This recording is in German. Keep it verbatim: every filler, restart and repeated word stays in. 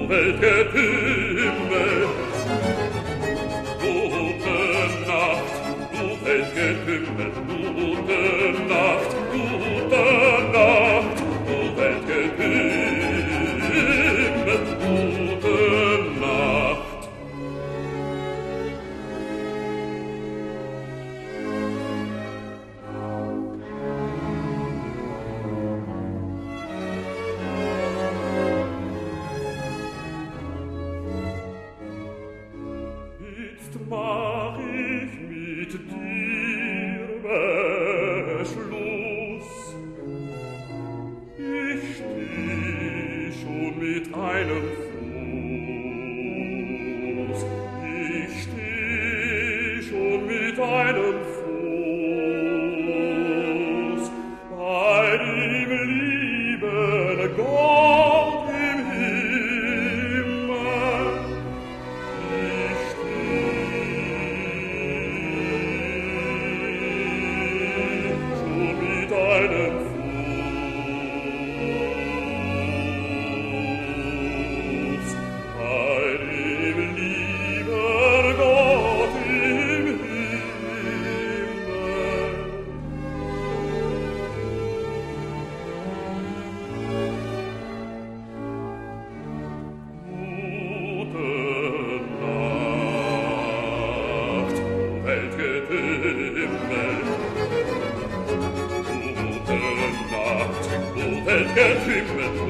Weltgetümmel. Gute Nacht, du Weltgetümmel, gute Nacht, gute Nacht, du Weltgetümmel, gute Nacht. Jetzt mach ich mit dir Beschluss. Ich steh schon mit einem Fuß. Ich steh schon mit einem Fuß bei dem lieben Gott im Himmel. Ich steh schon mit einem Fuß bei dem lieben Gott im Himmel. Gute Nacht, Weltgetümmel. Gute Nacht, du Weltgetümmel.